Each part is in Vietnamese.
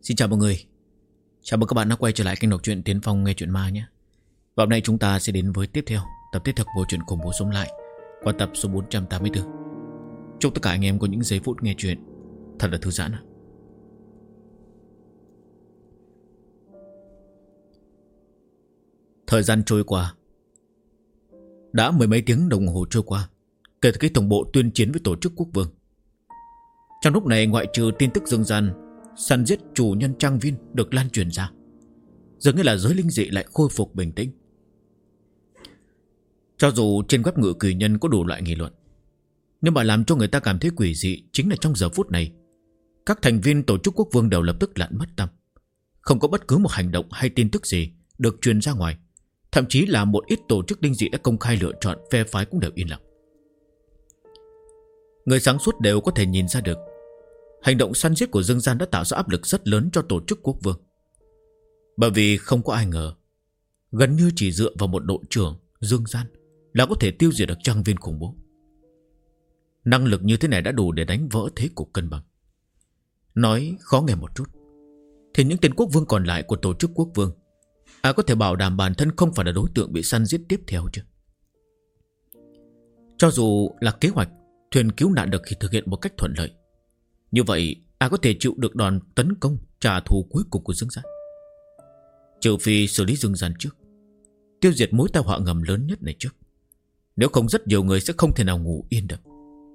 Xin chào mọi người. Chào mừng các bạn đã quay trở lại kênh đọc truyện Tiến Phong nghe truyện ma nhé. Và hôm nay chúng ta sẽ đến với tập tiếp theo của bộ truyện Cùng Bố Sống Lại, qua tập số 484. Chúc tất cả anh em có những giây phút nghe truyện thật là thư giãn. Thời gian trôi qua, đã mười mấy tiếng đồng hồ trôi qua kể từ khi tổng bộ tuyên chiến với tổ chức quốc vương. Trong lúc này, ngoại trừ tin tức dương gian săn giết chủ nhân trang viên được lan truyền ra, dường như là giới linh dị lại khôi phục bình tĩnh. Cho dù trên web Ngự Kỳ Nhân có đủ loại nghị luận, nhưng mà làm cho người ta cảm thấy quỷ dị chính là trong giờ phút này, các thành viên tổ chức quốc vương đều lập tức lặn mất tăm. Không có bất cứ một hành động hay tin tức gì được truyền ra ngoài. Thậm chí là một ít tổ chức linh dị đã công khai lựa chọn phe phái cũng đều yên lặng. Người sáng suốt đều có thể nhìn ra được, hành động săn giết của Dương Gian đã tạo ra áp lực rất lớn cho tổ chức quốc vương. Bởi vì không có ai ngờ, gần như chỉ dựa vào một đội trưởng Dương Gian là có thể tiêu diệt được trang viên khủng bố. Năng lực như thế này đã đủ để đánh vỡ thế cục cân bằng. Nói khó nghe một chút, thì những tên quốc vương còn lại của tổ chức quốc vương, ai có thể bảo đảm bản thân không phải là đối tượng bị săn giết tiếp theo chứ? Cho dù là kế hoạch thuyền cứu nạn được thực hiện một cách thuận lợi, như vậy ai có thể chịu được đòn tấn công trả thù cuối cùng của Dương Gian? Trừ phi xử lý Dương Gian trước, tiêu diệt mối tai họa ngầm lớn nhất này trước. Nếu không rất nhiều người sẽ không thể nào ngủ yên được.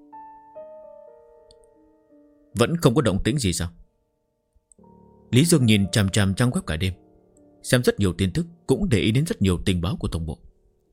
Vẫn không có động tĩnh gì sao? Lý Dương nhìn chằm chằm trang web cả đêm, xem rất nhiều tin tức, cũng để ý đến rất nhiều tình báo của tổng bộ.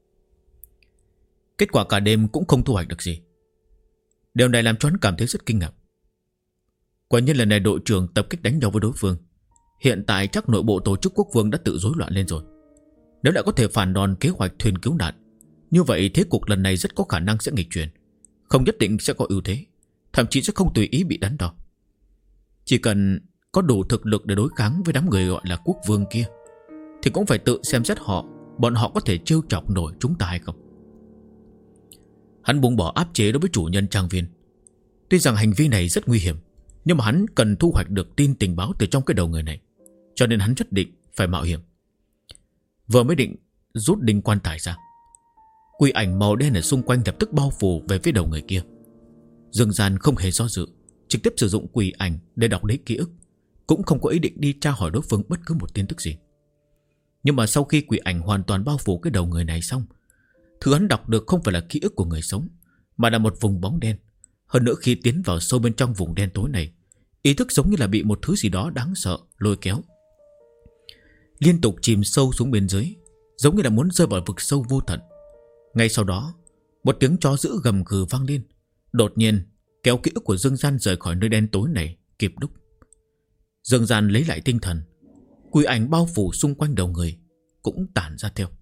Kết quả cả đêm cũng không thu hoạch được gì. Điều này làm cho hắn cảm thấy rất kinh ngạc. Quả nhiên lần này đội trưởng tập kích đánh nhau với đối phương. Hiện tại chắc nội bộ tổ chức quốc vương đã tự rối loạn lên rồi. Nếu lại có thể phản đòn kế hoạch thuyền cứu nạn, như vậy thế cục lần này rất có khả năng sẽ nghịch chuyển, không nhất định sẽ có ưu thế, thậm chí sẽ không tùy ý bị đánh đo. Chỉ cần có đủ thực lực để đối kháng với đám người gọi là quốc vương kia, thì cũng phải tự xem xét bọn họ có thể trêu chọc nổi chúng ta hay không. Hắn buông bỏ áp chế đối với chủ nhân trang viên. Tuy rằng hành vi này rất nguy hiểm, nhưng mà hắn cần thu hoạch được tin tình báo từ trong cái đầu người này, cho nên hắn nhất định phải mạo hiểm. Vừa mới định rút đinh quan tài ra, quỷ ảnh màu đen ở xung quanh lập tức bao phủ về phía đầu người kia. Dương Gian không hề do dự, trực tiếp sử dụng quỷ ảnh để đọc lấy ký ức, cũng không có ý định đi tra hỏi đối phương bất cứ một tin tức gì. Nhưng mà sau khi quỷ ảnh hoàn toàn bao phủ cái đầu người này xong, thứ hắn đọc được không phải là ký ức của người sống, mà là một vùng bóng đen. Hơn nữa khi tiến vào sâu bên trong vùng đen tối này, ý thức giống như là bị một thứ gì đó đáng sợ lôi kéo, liên tục chìm sâu xuống bên dưới, giống như là muốn rơi vào vực sâu vô tận. Ngay sau đó, một tiếng chó dữ gầm gừ vang lên, đột nhiên kéo ký ức của Dương Gian rời khỏi nơi đen tối này kịp lúc. Dương Gian lấy lại tinh thần, quỷ ảnh bao phủ xung quanh đầu người cũng tản ra theo.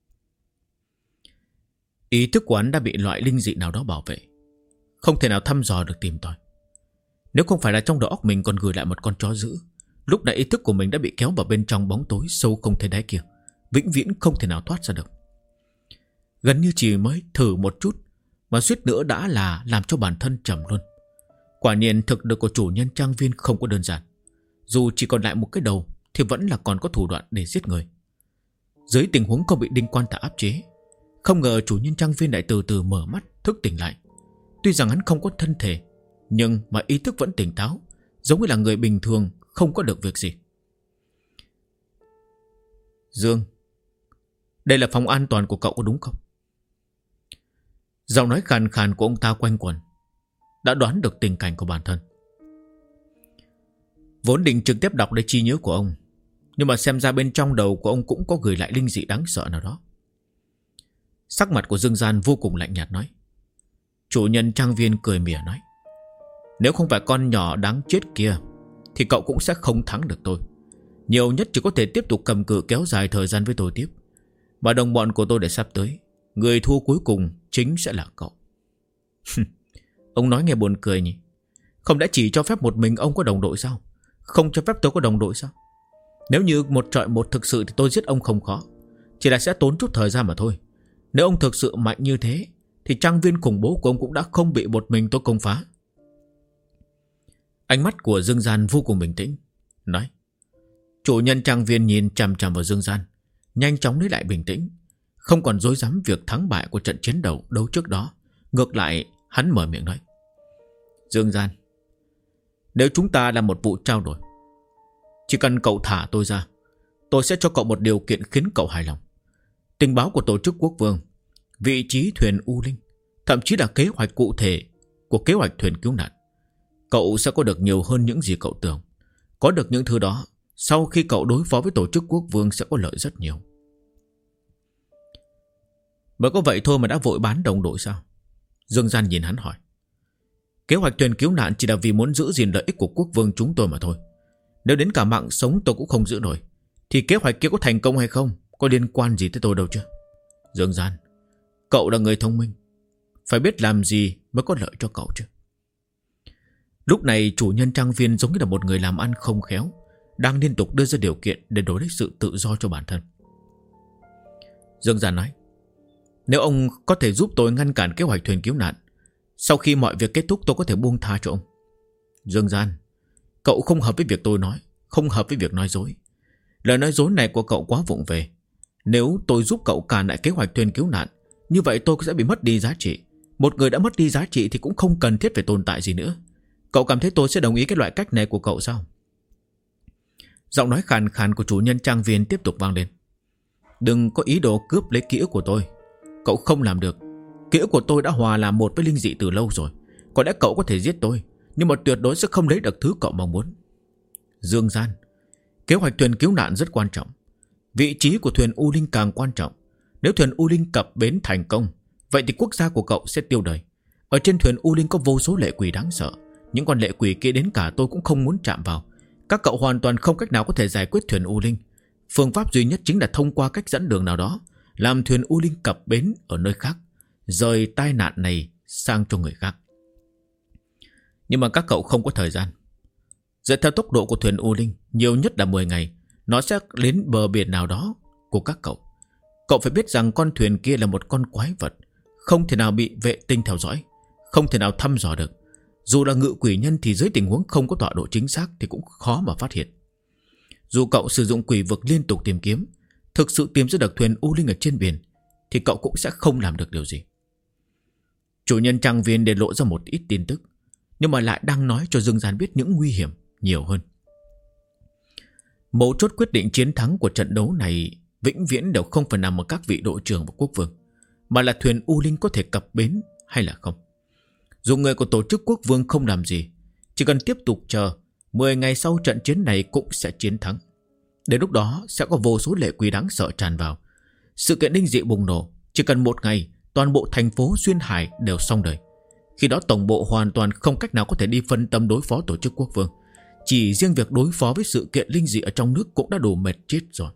Ý thức của hắn đã bị loại linh dị nào đó bảo vệ, không thể nào thăm dò được tìm tòi. Nếu không phải là trong đầu óc mình còn gửi lại một con chó dữ, lúc này ý thức của mình đã bị kéo vào bên trong bóng tối sâu không thấy đáy kia, vĩnh viễn không thể nào thoát ra được. Gần như chỉ mới thử một chút mà suýt nữa đã là làm cho bản thân trầm luôn. Quả nhiên thực lực của chủ nhân trang viên không có đơn giản. Dù chỉ còn lại một cái đầu thì vẫn là còn có thủ đoạn để giết người. Dưới tình huống không bị đinh quan tài áp chế, không ngờ chủ nhân trang viên lại từ từ mở mắt thức tỉnh lại. Tuy rằng hắn không có thân thể, nhưng mà ý thức vẫn tỉnh táo, giống như là người bình thường không có được việc gì. Dương, đây là phòng an toàn của cậu có đúng không? Giọng nói khàn khàn của ông ta quanh quẩn, đã đoán được tình cảnh của bản thân. Vốn định trực tiếp đọc lấy trí nhớ của ông, nhưng mà xem ra bên trong đầu của ông cũng có gửi lại linh dị đáng sợ nào đó. Sắc mặt của Dương Gian vô cùng lạnh nhạt nói. Chủ nhân trang viên cười mỉa nói, nếu không phải con nhỏ đáng chết kia thì cậu cũng sẽ không thắng được tôi. Nhiều nhất chỉ có thể tiếp tục cầm cự kéo dài thời gian với tôi tiếp. Mà đồng bọn của tôi để sắp tới, người thua cuối cùng chính sẽ là cậu. Ông nói nghe buồn cười nhỉ. Không đã chỉ cho phép một mình ông có đồng đội sao? Không cho phép tôi có đồng đội sao? Nếu như một trọi một thực sự thì tôi giết ông không khó, chỉ là sẽ tốn chút thời gian mà thôi. Nếu ông thực sự mạnh như thế thì trang viên khủng bố của ông cũng đã không bị một mình tôi công phá. Ánh mắt của Dương Gian vô cùng bình tĩnh, nói, Chủ nhân trang viên nhìn chằm chằm vào Dương Gian, nhanh chóng lấy lại bình tĩnh, không còn rối rắm việc thắng bại của trận chiến đấu trước đó. Ngược lại hắn mở miệng nói: Dương Gian, nếu chúng ta làm một vụ trao đổi, chỉ cần cậu thả tôi ra, tôi sẽ cho cậu một điều kiện khiến cậu hài lòng. Tình báo của tổ chức quốc vương, vị trí thuyền U Linh, thậm chí là kế hoạch cụ thể của kế hoạch thuyền cứu nạn. Cậu sẽ có được nhiều hơn những gì cậu tưởng. Có được những thứ đó, sau khi cậu đối phó với tổ chức quốc vương sẽ có lợi rất nhiều. Mới có vậy thôi mà đã vội bán đồng đội sao? Dương Gian nhìn hắn hỏi. Kế hoạch thuyền cứu nạn chỉ là vì muốn giữ gìn lợi ích của quốc vương chúng tôi mà thôi. Nếu đến cả mạng sống tôi cũng không giữ nổi, thì kế hoạch kia có thành công hay không có liên quan gì tới tôi đâu chứ. Dương Gian, cậu là người thông minh, phải biết làm gì mới có lợi cho cậu chứ. Lúc này chủ nhân trang viên giống như là một người làm ăn không khéo, đang liên tục đưa ra điều kiện để đổi lấy sự tự do cho bản thân. Dương Gian nói: nếu ông có thể giúp tôi ngăn cản kế hoạch thuyền cứu nạn, sau khi mọi việc kết thúc tôi có thể buông tha cho ông. Dương Gian, cậu không hợp với việc tôi nói, không hợp với việc nói dối. Lời nói dối này của cậu quá vụng về. Nếu tôi giúp cậu cản lại kế hoạch thuyền cứu nạn, như vậy tôi sẽ bị mất đi giá trị. Một người đã mất đi giá trị thì cũng không cần thiết phải tồn tại gì nữa. Cậu cảm thấy tôi sẽ đồng ý cái loại cách này của cậu sao? Giọng nói khàn khàn của chủ nhân trang viên tiếp tục vang lên. Đừng có ý đồ cướp lấy ký ức của tôi. Cậu không làm được. Ký ức của tôi đã hòa làm một với linh dị từ lâu rồi. Có lẽ cậu có thể giết tôi, nhưng mà tuyệt đối sẽ không lấy được thứ cậu mong muốn. Dương Gian, kế hoạch thuyền cứu nạn rất quan trọng. Vị trí của thuyền U Linh càng quan trọng. Nếu thuyền U Linh cập bến thành công, vậy thì quốc gia của cậu sẽ tiêu đời. Ở trên thuyền U Linh có vô số lệ quỷ đáng sợ. Những con lệ quỷ kia đến cả tôi cũng không muốn chạm vào. Các cậu hoàn toàn không cách nào có thể giải quyết thuyền U Linh. Phương pháp duy nhất chính là thông qua cách dẫn đường nào đó, làm thuyền U Linh cập bến ở nơi khác, rời tai nạn này sang cho người khác. Nhưng mà các cậu không có thời gian. Dựa theo tốc độ của thuyền U Linh, nhiều nhất là 10 ngày, nó sẽ đến bờ biển nào đó của các cậu. Cậu phải biết rằng con thuyền kia là một con quái vật, không thể nào bị vệ tinh theo dõi, không thể nào thăm dò được. Dù là ngự quỷ nhân thì dưới tình huống không có tọa độ chính xác thì cũng khó mà phát hiện. Dù cậu sử dụng quỷ vực liên tục tìm kiếm, thực sự tìm ra được thuyền U Linh ở trên biển, thì cậu cũng sẽ không làm được điều gì. Chủ nhân trang viên để lộ ra một ít tin tức, nhưng mà lại đang nói cho Dương Gian biết những nguy hiểm nhiều hơn. Mấu chốt quyết định chiến thắng của trận đấu này vĩnh viễn đều không phải nằm ở các vị đội trưởng và quốc vương, mà là thuyền U Linh có thể cập bến hay là không. Dù người của tổ chức quốc vương không làm gì, chỉ cần tiếp tục chờ, 10 ngày sau trận chiến này cũng sẽ chiến thắng. Đến lúc đó sẽ có vô số lệ quỷ đáng sợ tràn vào. Sự kiện linh dị bùng nổ, chỉ cần 1 ngày, toàn bộ thành phố Xuyên Hải đều xong đời. Khi đó tổng bộ hoàn toàn không cách nào có thể đi phân tâm đối phó tổ chức quốc vương. Chỉ riêng việc đối phó với sự kiện linh dị ở trong nước cũng đã đủ mệt chết rồi.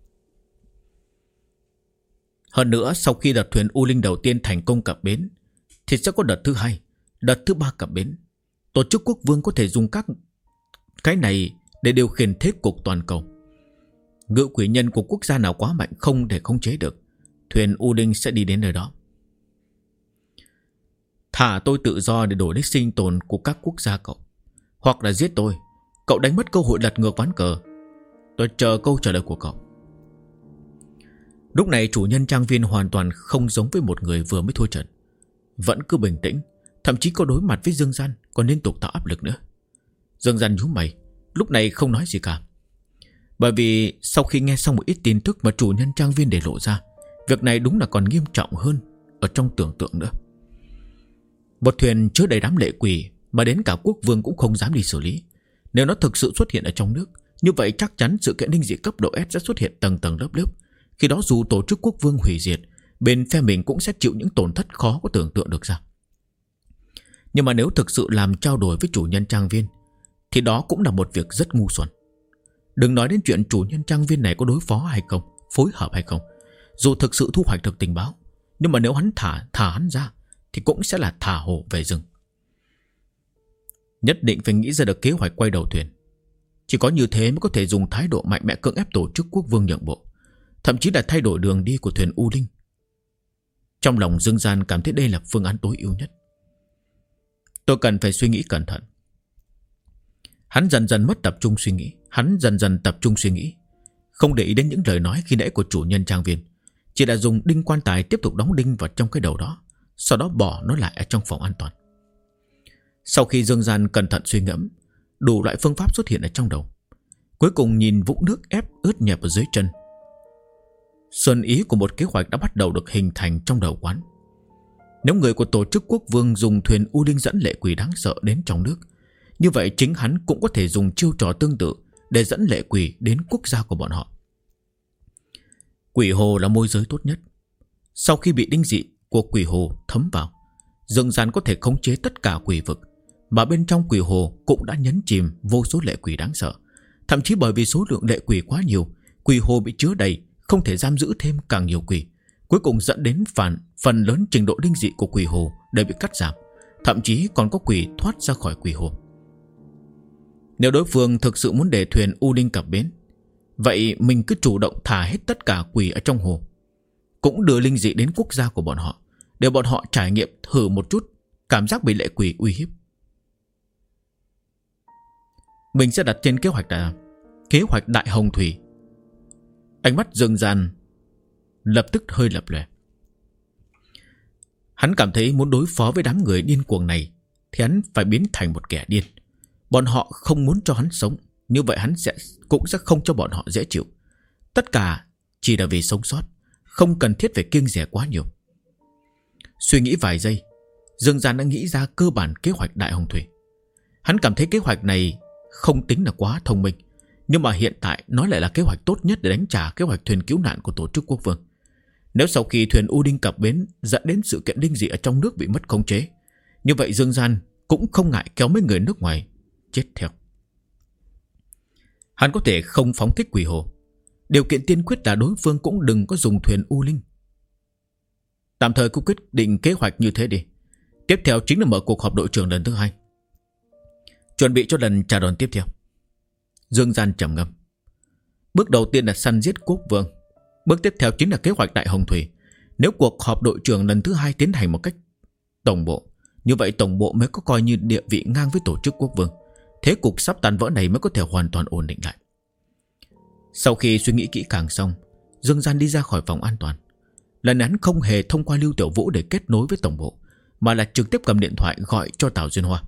Hơn nữa, sau khi đợt thuyền U Linh đầu tiên thành công cập bến, thì sẽ có đợt thứ 2, đợt thứ 3 cập bến. Tổ chức quốc vương có thể dùng các cái này để điều khiển thế cục toàn cầu. Ngự quỷ nhân của quốc gia nào quá mạnh không thể khống chế được, thuyền U Linh sẽ đi đến nơi đó. Thả tôi tự do để đổi lấy sinh tồn của các quốc gia cậu, hoặc là giết tôi. Cậu đánh mất cơ hội lật ngược ván cờ. Tôi chờ câu trả lời của cậu. Lúc này chủ nhân trang viên hoàn toàn không giống với một người vừa mới thua trận. Vẫn cứ bình tĩnh, thậm chí có đối mặt với Dương Gian còn liên tục tạo áp lực nữa. Dương Gian nhíu mày, lúc này không nói gì cả. Bởi vì sau khi nghe xong một ít tin tức mà chủ nhân trang viên để lộ ra, việc này đúng là còn nghiêm trọng hơn ở trong tưởng tượng nữa. Một thuyền chứa đầy đám lệ quỷ mà đến cả quốc vương cũng không dám đi xử lý. Nếu nó thực sự xuất hiện ở trong nước, như vậy chắc chắn sự kiện linh dị cấp độ S sẽ xuất hiện tầng tầng lớp lớp. Khi đó dù tổ chức quốc vương hủy diệt, bên phe mình cũng sẽ chịu những tổn thất khó có tưởng tượng được ra. Nhưng mà nếu thực sự làm trao đổi với chủ nhân trang viên, thì đó cũng là một việc rất ngu xuẩn. Đừng nói đến chuyện chủ nhân trang viên này có đối phó hay không, phối hợp hay không. Dù thực sự thu hoạch được tình báo, nhưng mà nếu hắn thả hắn ra, thì cũng sẽ là thả hổ về rừng. Nhất định phải nghĩ ra được kế hoạch quay đầu thuyền. Chỉ có như thế mới có thể dùng thái độ mạnh mẽ cưỡng ép tổ chức quốc vương nhượng bộ, thậm chí là thay đổi đường đi của thuyền U Linh. Trong lòng Dương Gian cảm thấy đây là phương án tối ưu nhất. Tôi cần phải suy nghĩ cẩn thận. Hắn dần dần mất tập trung suy nghĩ. Hắn dần dần tập trung suy nghĩ, không để ý đến những lời nói khi nãy của chủ nhân trang viên, chỉ đã dùng đinh quan tài tiếp tục đóng đinh vào trong cái đầu đó, sau đó bỏ nó lại ở trong phòng an toàn. Sau khi Dương Gian cẩn thận suy ngẫm, đủ loại phương pháp xuất hiện ở trong đầu. Cuối cùng nhìn vũng nước ép ướt nhẹp ở dưới chân, xuân ý của một kế hoạch đã bắt đầu được hình thành trong đầu quán. Nếu người của tổ chức quốc vương dùng thuyền U Linh dẫn lệ quỷ đáng sợ đến trong nước, như vậy chính hắn cũng có thể dùng chiêu trò tương tự để dẫn lệ quỷ đến quốc gia của bọn họ. Quỷ hồ là môi giới tốt nhất. Sau khi bị đinh dị của quỷ hồ thấm vào, Dương Gian có thể khống chế tất cả quỷ vực, mà bên trong quỷ hồ cũng đã nhấn chìm vô số lệ quỷ đáng sợ. Thậm chí bởi vì số lượng lệ quỷ quá nhiều, quỷ hồ bị chứa đầy, không thể giam giữ thêm càng nhiều quỷ, cuối cùng dẫn đến phần lớn trình độ đinh dị của quỷ hồ đều bị cắt giảm, thậm chí còn có quỷ thoát ra khỏi quỷ hồ. Nếu đối phương thực sự muốn để thuyền U Linh cập bến, vậy mình cứ chủ động thả hết tất cả quỷ ở trong hồ, cũng đưa linh dị đến quốc gia của bọn họ, để bọn họ trải nghiệm thử một chút cảm giác bị lệ quỷ uy hiếp. Mình sẽ đặt trên kế hoạch Đại Hồng Thủy. Ánh mắt Dương Gian lập tức hơi lập lòe. Hắn cảm thấy muốn đối phó với đám người điên cuồng này thì hắn phải biến thành một kẻ điên. Bọn họ không muốn cho hắn sống, như vậy hắn cũng sẽ không cho bọn họ dễ chịu. Tất cả chỉ là vì sống sót, không cần thiết phải kiêng dè quá nhiều. Suy nghĩ vài giây, Dương Gian đã nghĩ ra cơ bản kế hoạch Đại Hồng Thủy. Hắn cảm thấy kế hoạch này không tính là quá thông minh, nhưng mà hiện tại nó lại là kế hoạch tốt nhất để đánh trả kế hoạch thuyền cứu nạn của tổ chức quốc vương. Nếu sau khi thuyền U Đinh cập bến dẫn đến sự kiện đinh dị ở trong nước bị mất khống chế, như vậy Dương Gian cũng không ngại kéo mấy người nước ngoài chết theo. Hắn có thể không phóng thích quỷ hồ, điều kiện tiên quyết là đối phương cũng đừng có dùng thuyền U Linh. Tạm thời cũng quyết định kế hoạch như thế đi. Tiếp theo chính là mở cuộc họp đội trưởng lần thứ 2, chuẩn bị cho lần trả đòn tiếp theo. Dương Gian trầm ngâm. Bước đầu tiên là săn giết quốc vương, bước tiếp theo chính là kế hoạch Đại Hồng Thủy. Nếu cuộc họp đội trưởng lần thứ 2 tiến hành một cách tổng bộ, như vậy tổng bộ mới có coi như địa vị ngang với tổ chức quốc vương. Thế cục sắp tan vỡ này mới có thể hoàn toàn ổn định lại. Sau khi suy nghĩ kỹ càng xong, Dương Gian đi ra khỏi phòng an toàn. Lần này hắn không hề thông qua Lưu Tiểu Vũ để kết nối với tổng bộ, mà là trực tiếp cầm điện thoại gọi cho Tào Duyên Hoa.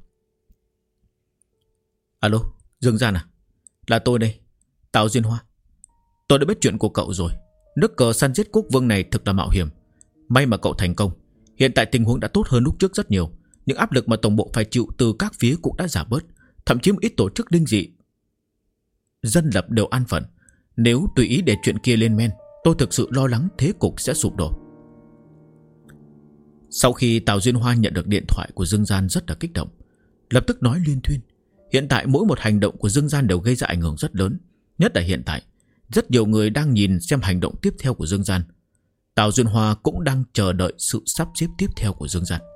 Alo, Dương Gian à? Là tôi đây, Tào Duyên Hoa. Tôi đã biết chuyện của cậu rồi. Nước cờ săn giết quốc vương này thực là mạo hiểm. May mà cậu thành công. Hiện tại tình huống đã tốt hơn lúc trước rất nhiều. Những áp lực mà tổng bộ phải chịu từ các phía cũng đã giảm bớt. Thậm chí một ít tổ chức linh dị dân lập đều an phận. Nếu tùy ý để chuyện kia lên men, tôi thực sự lo lắng thế cục sẽ sụp đổ. Sau khi Tào Duyên Hoa nhận được điện thoại của Dương Gian rất là kích động, lập tức nói liên thuyên. Hiện tại mỗi một hành động của Dương Gian đều gây ra ảnh hưởng rất lớn. Nhất là hiện tại rất nhiều người đang nhìn xem hành động tiếp theo của Dương Gian. Tào Duyên Hoa cũng đang chờ đợi sự sắp xếp tiếp theo của Dương Gian.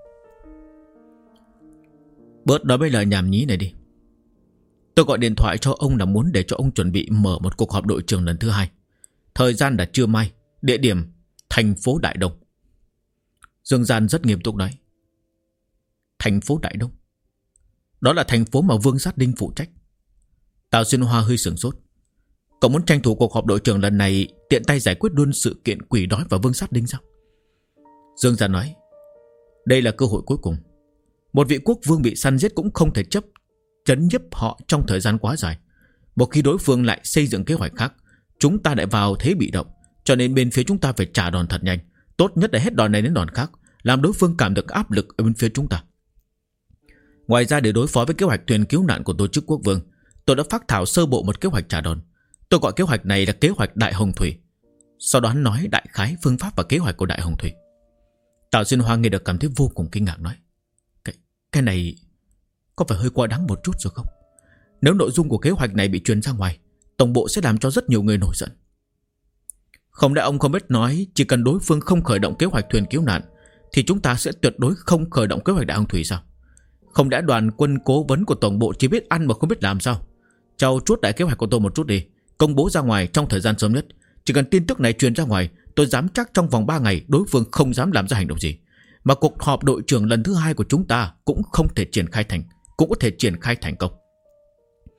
Bớt nói mấy lời nhảm nhí này đi. Tôi gọi điện thoại cho ông là muốn để cho ông chuẩn bị mở một cuộc họp đội trưởng lần thứ 2. Thời gian là trưa mai, địa điểm thành phố Đại Đông. Dương Gian rất nghiêm túc nói. Thành phố Đại Đông? Đó là thành phố mà Vương Sát Đinh phụ trách. Tào Xuyên Hoa hơi sửng sốt. Cậu muốn tranh thủ cuộc họp đội trưởng lần này tiện tay giải quyết luôn sự kiện quỷ đói và Vương Sát Đinh sao? Dương Gian nói. Đây là cơ hội cuối cùng. Một vị quốc vương bị săn giết cũng không thể chấn nhấp họ trong thời gian quá dài. Một khi đối phương lại xây dựng kế hoạch khác, chúng ta lại vào thế bị động. Cho nên bên phía chúng ta phải trả đòn thật nhanh. Tốt nhất là hết đòn này đến đòn khác, làm đối phương cảm được áp lực ở bên phía chúng ta. Ngoài ra, để đối phó với kế hoạch thuyền cứu nạn của tổ chức quốc vương, tôi đã phác thảo sơ bộ một kế hoạch trả đòn. Tôi gọi kế hoạch này là kế hoạch Đại Hồng Thủy. Sau đó hắn nói đại khái phương pháp và kế hoạch của Đại Hồng Thủy. Tào Xuyên Hoa nghe được cảm thấy vô cùng kinh ngạc, nói: Cái này có phải hơi quá đáng một chút rồi không? Nếu nội dung của kế hoạch này bị truyền ra ngoài, tổng bộ sẽ làm cho rất nhiều người nổi giận. Không lẽ ông không biết nói chỉ cần đối phương không khởi động kế hoạch thuyền cứu nạn thì chúng ta sẽ tuyệt đối không khởi động kế hoạch Đại Hồng Thủy sao? Không lẽ đoàn quân cố vấn của tổng bộ chỉ biết ăn mà không biết làm sao? Trao chuốt đại kế hoạch của tôi một chút đi, công bố ra ngoài trong thời gian sớm nhất. Chỉ cần tin tức này truyền ra ngoài, tôi dám chắc trong vòng 3 ngày đối phương không dám làm ra hành động gì. Mà cuộc họp đội trưởng lần thứ 2 của chúng ta cũng không thể triển khai thành, cũng có thể triển khai thành công.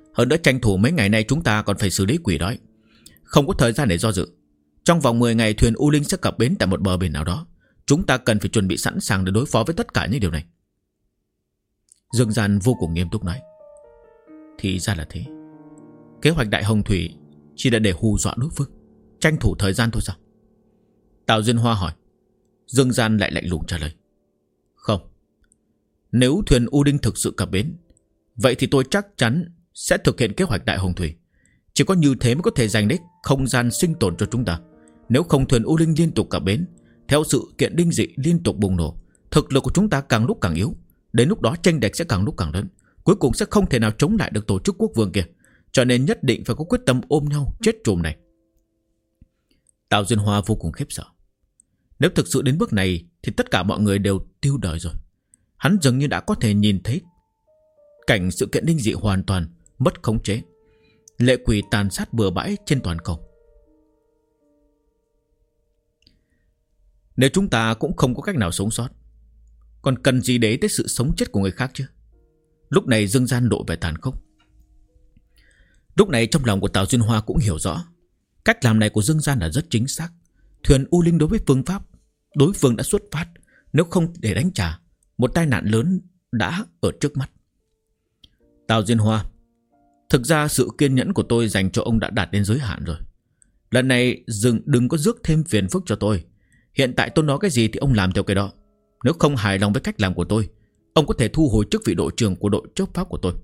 Hơn nữa tranh thủ mấy ngày nay chúng ta còn phải xử lý quỷ đói, không có thời gian để do dự. Trong vòng 10 ngày thuyền U Linh sẽ cập bến tại một bờ biển nào đó. Chúng ta cần phải chuẩn bị sẵn sàng để đối phó với tất cả những điều này. Dương Gian vô cùng nghiêm túc nói. Thì ra là thế. Kế hoạch Đại Hồng Thủy chỉ là để hù dọa đối phương, tranh thủ thời gian thôi sao? Tào Duyên Hoa hỏi. Dương Gian lại lạnh lùng trả lời. Không. Nếu thuyền U Linh thực sự cập bến, vậy thì tôi chắc chắn sẽ thực hiện kế hoạch Đại Hồng Thủy. Chỉ có như thế mới có thể giành lấy không gian sinh tồn cho chúng ta. Nếu không thuyền U Linh liên tục cập bến, theo sự kiện linh dị liên tục bùng nổ, thực lực của chúng ta càng lúc càng yếu. Đến lúc đó chênh lệch sẽ càng lúc càng lớn, cuối cùng sẽ không thể nào chống lại được tổ chức quốc vương kia. Cho nên nhất định phải có quyết tâm ôm nhau chết chùm này. Tào Duyên Hoa vô cùng khiếp sợ. Nếu thực sự đến bước này thì tất cả mọi người đều tiêu đời rồi. Hắn dường như đã có thể nhìn thấy cảnh sự kiện linh dị hoàn toàn mất khống chế, lệ quỷ tàn sát bừa bãi trên toàn cầu. Nếu chúng ta cũng không có cách nào sống sót, còn cần gì để tới sự sống chết của người khác chứ? Lúc này Dương Gian lộ vẻ tàn khốc. Lúc này trong lòng của Tào Duyên Hoa cũng hiểu rõ, cách làm này của Dương Gian là rất chính xác. Thuyền U Linh đối với phương pháp đối phương đã xuất phát, nếu không để đánh trả, một tai nạn lớn đã ở trước mắt. Tào Duyên Hoa, thực ra sự kiên nhẫn của tôi dành cho ông đã đạt đến giới hạn rồi. Lần này đừng có rước thêm phiền phức cho tôi. Hiện tại tôi nói cái gì thì ông làm theo cái đó. Nếu không hài lòng với cách làm của tôi, ông có thể thu hồi chức vị đội trưởng của đội chấp pháp của tôi.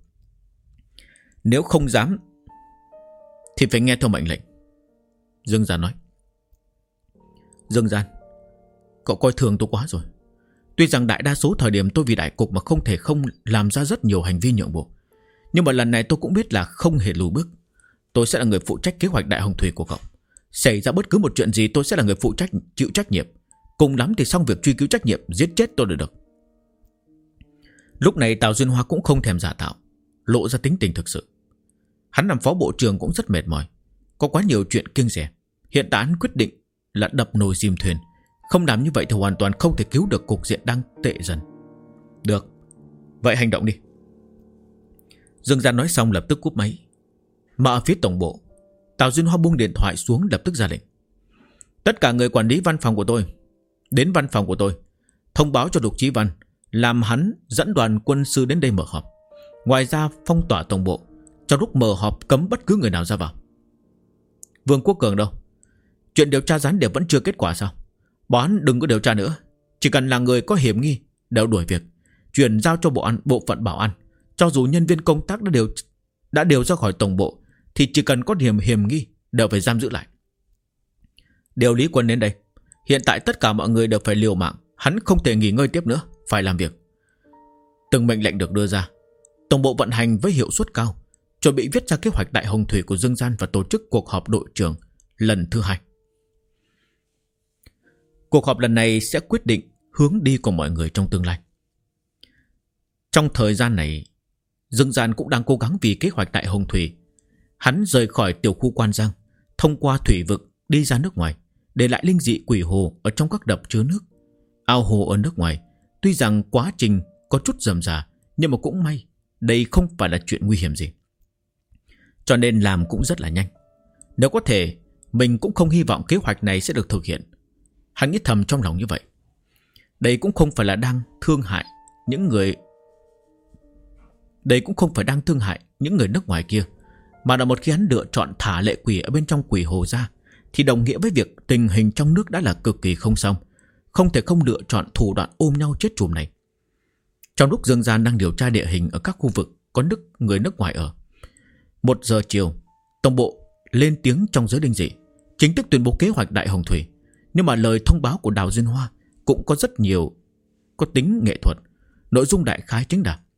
Nếu không dám thì phải nghe theo mệnh lệnh. Dương Gian nói. Dương Gian, cậu coi thường tôi quá rồi. Tuy rằng đại đa số thời điểm tôi vì đại cục mà không thể không làm ra rất nhiều hành vi nhượng bộ, nhưng mà lần này tôi cũng biết là không hề lùi bước. Tôi sẽ là người phụ trách kế hoạch Đại Hồng Thủy của cậu. Xảy ra bất cứ một chuyện gì tôi sẽ là người phụ trách chịu trách nhiệm. Cùng lắm thì xong việc truy cứu trách nhiệm, giết chết tôi được. Lúc này Tào Duyên Hoa cũng không thèm giả tạo, lộ ra tính tình thực sự. Hắn làm phó bộ trưởng cũng rất mệt mỏi, có quá nhiều chuyện kiêng dè. Hiện tại hắn quyết định là đập nồi chìm thuyền. Không làm như vậy thì hoàn toàn không thể cứu được cục diện đang tệ dần. Được, vậy hành động đi. Dương Gian nói xong lập tức cúp máy. Mà ở phía tổng bộ, Tào Duyên Hoa buông điện thoại xuống, lập tức ra lệnh. Tất cả người quản lý văn phòng của tôi đến văn phòng của tôi, thông báo cho Lục Chí Văn, làm hắn dẫn đoàn quân sư đến đây mở họp. Ngoài ra phong tỏa tổng bộ, trong lúc mở họp cấm bất cứ người nào ra vào. Vương Quốc Cường đâu? Chuyện điều tra gián điệp vẫn chưa kết quả sao? Bảo hắn đừng có điều tra nữa, chỉ cần là người có hiểm nghi đều đuổi việc, chuyển giao cho bộ phận bảo an. Cho dù nhân viên công tác đã điều ra khỏi tổng bộ, thì chỉ cần có hiểm nghi đều phải giam giữ lại. Điều Lý Quân đến đây. Hiện tại tất cả mọi người đều phải liều mạng, hắn không thể nghỉ ngơi tiếp nữa, phải làm việc. Từng mệnh lệnh được đưa ra, tổng bộ vận hành với hiệu suất cao, chuẩn bị viết ra kế hoạch Đại Hồng Thủy của Dương Gian và tổ chức cuộc họp đội trưởng lần thứ 2. Cuộc họp lần này sẽ quyết định hướng đi của mọi người trong tương lai. Trong thời gian này, Dương Gian cũng đang cố gắng vì kế hoạch Đại Hồng Thủy. Hắn rời khỏi tiểu khu Quan Giang, thông qua thủy vực đi ra nước ngoài, để lại linh dị quỷ hồ ở trong các đập chứa nước, ao hồ ở nước ngoài. Tuy rằng quá trình có chút rườm rà, nhưng mà cũng may đây không phải là chuyện nguy hiểm gì, cho nên làm cũng rất là nhanh. Nếu có thể, mình cũng không hy vọng kế hoạch này sẽ được thực hiện. Hắn nghĩ thầm trong lòng như vậy. Đây cũng không phải là đang thương hại những người nước ngoài kia, mà là một khi hắn lựa chọn thả lệ quỷ ở bên trong quỷ hồ ra, thì đồng nghĩa với việc tình hình trong nước đã là cực kỳ không xong, không thể không lựa chọn thủ đoạn ôm nhau chết chùm này. Trong lúc Dương Gian đang điều tra địa hình ở các khu vực có người nước ngoài ở, 1 giờ chiều, tổng bộ lên tiếng trong giới linh dị, chính thức tuyên bố kế hoạch Đại Hồng Thủy. Nhưng mà lời thông báo của Đào Duyên Hoa cũng có rất nhiều có tính nghệ thuật. Nội dung đại khái chính là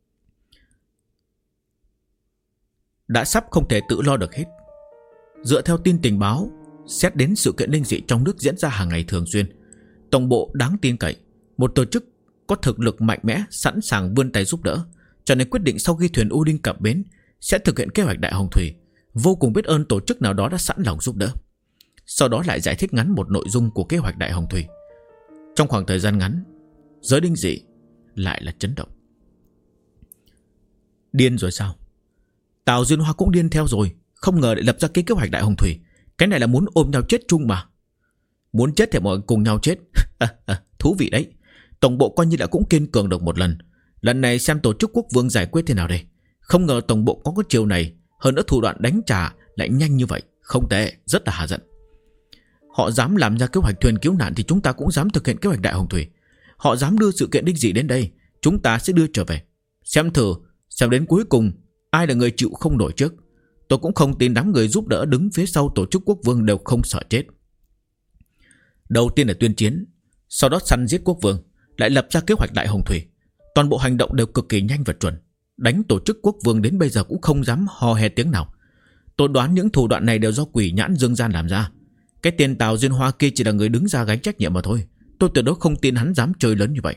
đã sắp không thể tự lo được hết. Dựa theo tin tình báo, xét đến sự kiện linh dị trong nước diễn ra hàng ngày thường xuyên, tổng bộ đáng tin cậy, một tổ chức có thực lực mạnh mẽ, sẵn sàng vươn tay giúp đỡ, cho nên quyết định sau khi thuyền U Linh cập bến sẽ thực hiện kế hoạch Đại Hồng Thủy. Vô cùng biết ơn tổ chức nào đó đã sẵn lòng giúp đỡ. Sau đó lại giải thích ngắn một nội dung của kế hoạch Đại Hồng Thủy. Trong khoảng thời gian ngắn, giới linh dị lại là chấn động. Điên rồi sao? Tào Duyên Hoa cũng điên theo rồi, không ngờ lại lập ra cái kế hoạch Đại Hồng Thủy. Cái này là muốn ôm nhau chết chung mà. Muốn chết thì mọi người cùng nhau chết. Thú vị đấy. Tổng bộ coi như là cũng kiên cường được một lần. Lần này xem tổ chức quốc vương giải quyết thế nào đây. Không ngờ tổng bộ có cái chiều này, hơn nữa thủ đoạn đánh trả lại nhanh như vậy. Không tệ, rất là hạ giận. Họ dám làm ra kế hoạch thuyền cứu nạn thì chúng ta cũng dám thực hiện kế hoạch Đại Hồng Thủy. Họ dám đưa sự kiện đích dị đến đây, chúng ta sẽ đưa trở về. Xem thử, xem đến cuối cùng ai là người chịu không nổi trước. Tôi cũng không tin đám người giúp đỡ đứng phía sau tổ chức quốc vương đều không sợ chết. Đầu tiên là tuyên chiến, sau đó săn giết quốc vương, lại lập ra kế hoạch Đại Hồng Thủy. Toàn bộ hành động đều cực kỳ nhanh và chuẩn. Đánh tổ chức quốc vương đến bây giờ cũng không dám hò he tiếng nào. Tôi đoán những thủ đoạn này đều do quỷ nhãn Dương Gian làm ra. Cái tên Tào Duyên Hoa kia chỉ là người đứng ra gánh trách nhiệm mà thôi. Tôi tuyệt đối không tin hắn dám chơi lớn như vậy.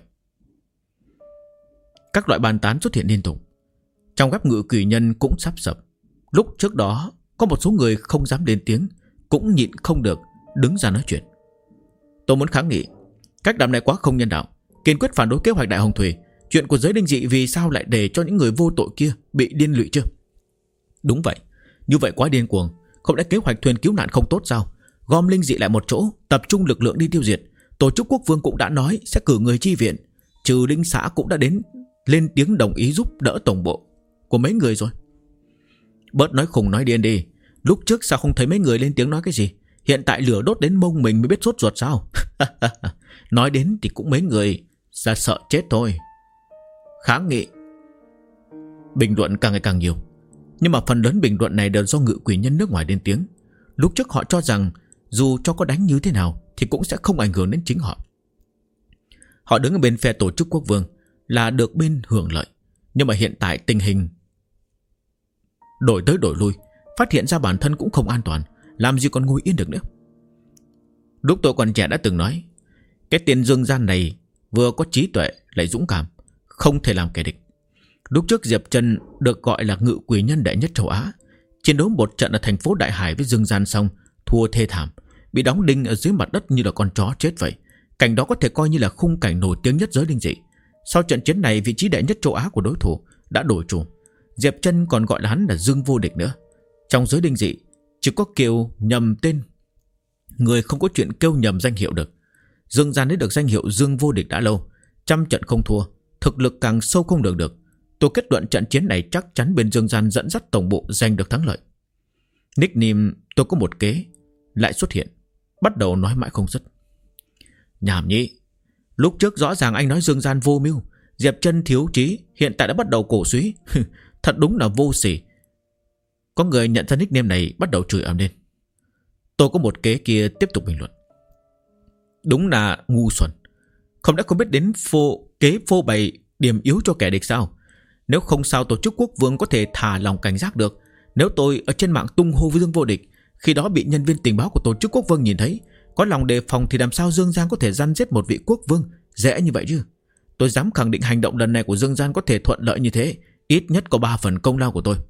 Các loại bàn tán xuất hiện liên tục. Trong web Ngự Quỷ Nhân cũng sắp sập. Lúc trước đó có một số người không dám lên tiếng, cũng nhịn không được đứng ra nói chuyện. Tôi muốn kháng nghị, cách làm này quá không nhân đạo, kiên quyết phản đối kế hoạch Đại Hồng Thủy. Chuyện của giới linh dị vì sao lại để cho những người vô tội kia bị liên lụy chứ? Đúng vậy, như vậy quá điên cuồng. Không lẽ kế hoạch thuyền cứu nạn không tốt sao? Gom linh dị lại một chỗ, tập trung lực lượng đi tiêu diệt. Tổ chức quốc vương cũng đã nói sẽ cử người chi viện. Trừ linh xã cũng đã đến lên tiếng đồng ý giúp đỡ tổng bộ của mấy người rồi. Bớt nói khùng nói điên đi. Lúc trước sao không thấy mấy người lên tiếng nói cái gì? Hiện tại lửa đốt đến mông mình mới biết sốt ruột sao? Nói đến thì cũng mấy người ra sợ chết thôi. Kháng nghị. Bình luận càng ngày càng nhiều. Nhưng mà phần lớn bình luận này đều do Ngự Quỷ Nhân nước ngoài lên tiếng. Lúc trước họ cho rằng dù cho có đánh như thế nào thì cũng sẽ không ảnh hưởng đến chính họ. Họ đứng ở bên phe tổ chức quốc vương là được bên hưởng lợi. Nhưng mà hiện tại tình hình đổi tới đổi lui, phát hiện ra bản thân cũng không an toàn, làm gì còn ngồi yên được nữa. Lúc tôi còn trẻ đã từng nói, cái tên Dương Gian này vừa có trí tuệ lại dũng cảm, không thể làm kẻ địch. Lúc trước Diệp Trần được gọi là Ngự Quỷ Nhân đệ nhất châu Á, chiến đấu một trận ở thành phố Đại Hải với Dương Gian xong thua thê thảm, bị đóng đinh ở dưới mặt đất như là con chó chết vậy. Cảnh đó có thể coi như là khung cảnh nổi tiếng nhất giới linh dị. Sau trận chiến này, vị trí đệ nhất châu Á của đối thủ đã đổi chủ. Diệp Trân còn gọi là hắn là Dương Vô Địch nữa. Trong giới linh dị chỉ có kêu nhầm tên người, không có chuyện kêu nhầm danh hiệu được. Dương Gian lấy được danh hiệu Dương Vô Địch đã lâu, trăm trận không thua, thực lực càng sâu không lường được. Tôi kết luận trận chiến này chắc chắn bên Dương Gian dẫn dắt tổng bộ giành được thắng lợi. Nickname tôi có một kế lại xuất hiện, bắt đầu nói mãi không dứt. Nhảm nhí, lúc trước rõ ràng anh nói Dương Gian vô mưu, Diệp Trân thiếu trí, hiện tại đã bắt đầu cổ suý. Thật đúng là vô sỉ. Có người nhận ra nickname này bắt đầu chửi ầm lên. Tôi có một kế kia tiếp tục bình luận. Đúng là ngu xuẩn, không đã không biết đến kế phô bày điểm yếu cho kẻ địch sao? Nếu không sao tổ chức quốc vương có thể thả lòng cảnh giác được. Nếu tôi ở trên mạng tung hô với Dương Vô Địch, khi đó bị nhân viên tình báo của tổ chức quốc vương nhìn thấy, có lòng đề phòng thì làm sao Dương Gian có thể giăn giết một vị quốc vương dễ như vậy chứ? Tôi dám khẳng định hành động lần này của Dương Gian có thể thuận lợi như thế, ít nhất có 3 phần công lao của tôi.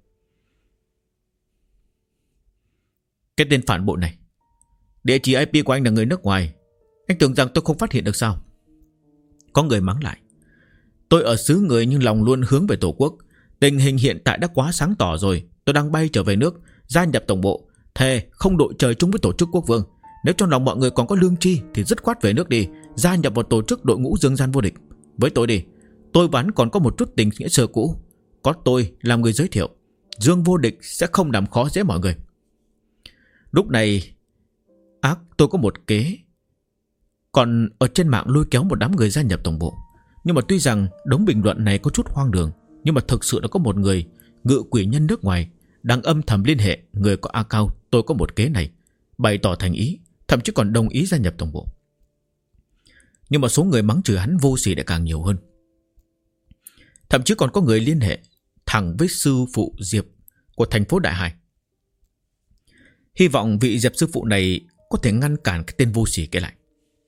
Cái tên phản bội này, địa chỉ IP của anh là người nước ngoài, anh tưởng rằng tôi không phát hiện được sao? Có người mắng lại. Tôi ở xứ người nhưng lòng luôn hướng về tổ quốc. Tình hình hiện tại đã quá sáng tỏ rồi. Tôi đang bay trở về nước, gia nhập tổng bộ, thề không đội trời chung với tổ chức quốc vương. Nếu trong lòng mọi người còn có lương tri thì dứt khoát về nước đi, gia nhập vào tổ chức đội ngũ Dương Gian Vô Địch. Với tôi đi, tôi vẫn còn có một chút tình nghĩa xưa cũ. Có tôi làm người giới thiệu, Dương Vô Địch sẽ không làm khó dễ mọi người. Lúc này tôi có một kế, còn ở trên mạng lôi kéo một đám người gia nhập tổng bộ. Nhưng mà tuy rằng đống bình luận này có chút hoang đường, nhưng mà thực sự đã có một người Ngự Quỷ Nhân nước ngoài đang âm thầm liên hệ người có account tôi có một kế này, bày tỏ thành ý, thậm chí còn đồng ý gia nhập tổng bộ. Nhưng mà số người mắng chửi hắn vô sỉ lại càng nhiều hơn. Thậm chí còn có người liên hệ thẳng với sư phụ Diệp của thành phố Đại Hải, hy vọng vị Diệp sư phụ này có thể ngăn cản cái tên vô sỉ kia lại.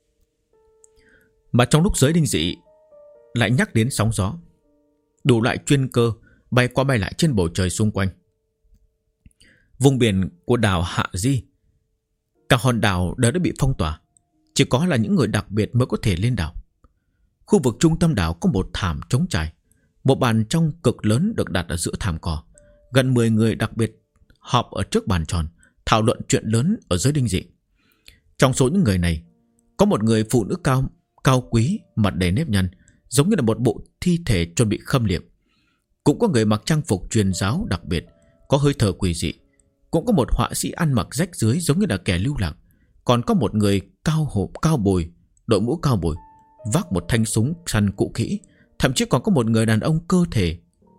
Mà trong lúc giới linh dị lại nhắc đến sóng gió, đủ loại chuyên cơ bay qua bay lại trên bầu trời xung quanh. Vùng biển của đảo Hạ Di, cả hòn đảo đều đã bị phong tỏa, chỉ có là những người đặc biệt mới có thể lên đảo. Khu vực trung tâm đảo có một thảm trống trải, một bàn trong cực lớn được đặt ở giữa thảm cỏ, Gần 10 người đặc biệt họp ở trước bàn tròn, thảo luận chuyện lớn ở giới đinh dị. Trong số những người này, có một người phụ nữ cao quý, mặt đầy nếp nhăn, giống như là một bộ thi thể chuẩn bị khâm liệm. Cũng có người mặc trang phục truyền giáo đặc biệt, có hơi thở quỷ dị. Cũng có một họa sĩ ăn mặc rách rưới, giống như là kẻ lưu lạc. Còn có một người cao bồi, đội mũ cao bồi, vác một thanh súng săn cũ kỹ. Thậm chí còn có một người đàn ông cơ thể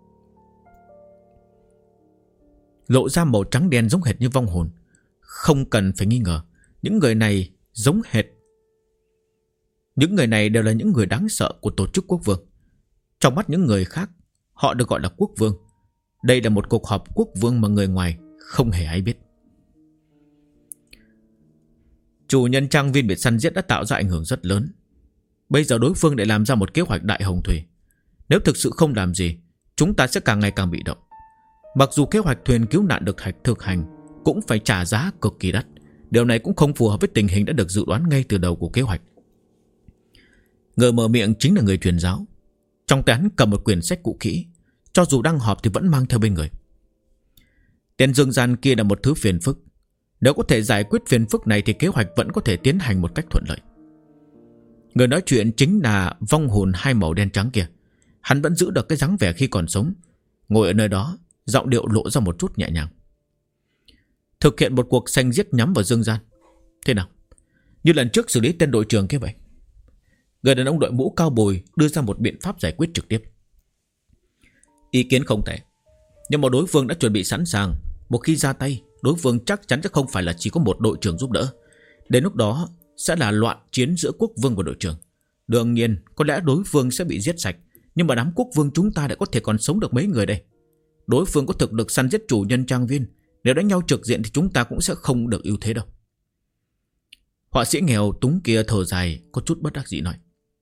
lộ ra màu trắng đen giống hệt như vong hồn. Không cần phải nghi ngờ, những người này giống hệt. Những người này đều là những người đáng sợ của tổ chức quốc vương. Trong mắt những người khác, họ được gọi là quốc vương. Đây là một cuộc họp quốc vương mà người ngoài không hề ai biết. Chủ nhân trang viên bị săn giết đã tạo ra ảnh hưởng rất lớn. Bây giờ đối phương lại làm ra một kế hoạch đại hồng thủy. Nếu thực sự không làm gì, chúng ta sẽ càng ngày càng bị động. Mặc dù kế hoạch thuyền cứu nạn được thực hành, cũng phải trả giá cực kỳ đắt. Điều này cũng không phù hợp với tình hình đã được dự đoán ngay từ đầu của kế hoạch. Người mở miệng chính là người truyền giáo. Trong tay hắn cầm một quyển sách cũ kỹ, cho dù đang họp thì vẫn mang theo bên người. Tên dương gian kia là một thứ phiền phức. Nếu có thể giải quyết phiền phức này thì kế hoạch vẫn có thể tiến hành một cách thuận lợi. Người nói chuyện chính là vong hồn hai màu đen trắng kia. Hắn vẫn giữ được cái dáng vẻ khi còn sống, ngồi ở nơi đó, giọng điệu lộ ra một chút nhẹ nhàng. Thực hiện một cuộc sanh giết nhắm vào dương gian. Thế nào? Như lần trước xử lý tên đội trưởng kia vậy. Người đàn ông đội mũ cao bồi đưa ra một biện pháp giải quyết trực tiếp. Ý kiến không tệ, nhưng mà đối phương đã chuẩn bị sẵn sàng. Một khi ra tay, đối phương chắc chắn sẽ không phải là chỉ có một đội trưởng giúp đỡ. Đến lúc đó sẽ là loạn chiến giữa quốc vương và đội trưởng. Đương nhiên có lẽ đối phương sẽ bị giết sạch, nhưng mà đám quốc vương chúng ta đã có thể còn sống được mấy người đây. Đối phương có thực lực săn giết chủ nhân trang viên. Nếu đánh nhau trực diện thì chúng ta cũng sẽ không được ưu thế đâu. Họa sĩ nghèo túng kia thở dài, có chút bất đắc dĩ nói.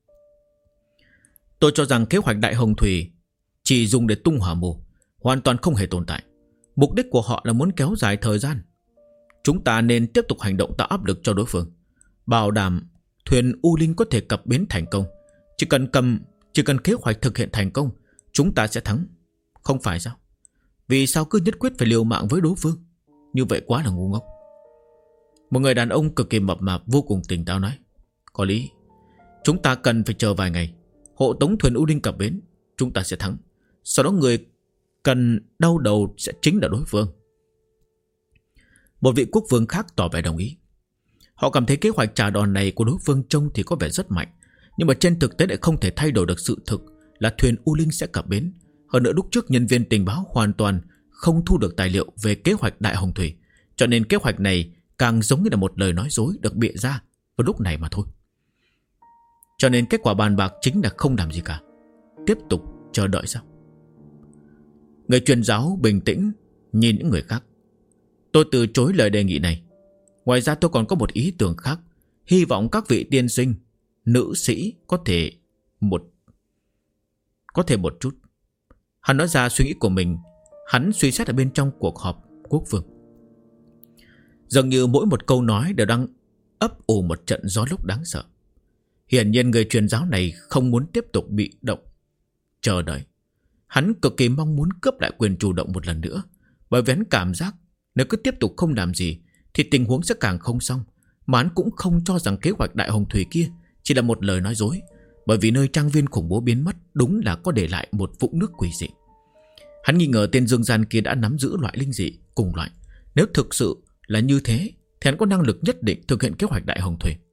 Tôi cho rằng kế hoạch đại hồng thủy chỉ dùng để tung hỏa mù, hoàn toàn không hề tồn tại. Mục đích của họ là muốn kéo dài thời gian. Chúng ta nên tiếp tục hành động tạo áp lực cho đối phương, bảo đảm thuyền U Linh có thể cập bến thành công. Chỉ cần kế hoạch thực hiện thành công, chúng ta sẽ thắng. Không phải sao? Vì sao cứ nhất quyết phải liều mạng với đối phương? Như vậy quá là ngu ngốc. Một người đàn ông cực kỳ mập mạp vô cùng tỉnh táo nói. Có lý. Chúng ta cần phải chờ vài ngày, hộ tống thuyền U Linh cập bến, chúng ta sẽ thắng. Sau đó người cần đau đầu sẽ chính là đối phương. Một vị quốc vương khác tỏ vẻ đồng ý. Họ cảm thấy kế hoạch trả đòn này của đối phương trông thì có vẻ rất mạnh, nhưng mà trên thực tế lại không thể thay đổi được sự thực là thuyền U Linh sẽ cập bến. Hơn nữa lúc trước nhân viên tình báo hoàn toàn không thu được tài liệu về kế hoạch đại hồng thủy, cho nên kế hoạch này càng giống như là một lời nói dối được bịa ra vào lúc này mà thôi. Cho nên kết quả bàn bạc chính là không làm gì cả, tiếp tục chờ đợi sao? Người truyền giáo bình tĩnh nhìn những người khác. Tôi từ chối lời đề nghị này. Ngoài ra tôi còn có một ý tưởng khác. Hy vọng các vị tiên sinh, nữ sĩ có thể một chút. Hắn nói ra suy nghĩ của mình. Hắn suy xét ở bên trong cuộc họp quốc vương. Dường như mỗi một câu nói đều đang ấp ủ một trận gió lốc đáng sợ. Hiển nhiên người truyền giáo này không muốn tiếp tục bị động chờ đợi. Hắn cực kỳ mong muốn cướp lại quyền chủ động một lần nữa, bởi vì hắn cảm giác nếu cứ tiếp tục không làm gì thì tình huống sẽ càng không xong. Mà hắn cũng không cho rằng kế hoạch đại hồng thủy kia chỉ là một lời nói dối, bởi vì nơi trang viên khủng bố biến mất đúng là có để lại một vũng nước quỷ dị. Hắn nghi ngờ tên dương gian kia đã nắm giữ loại linh dị cùng loại. Nếu thực sự là như thế thì hắn có năng lực nhất định thực hiện kế hoạch đại hồng thủy.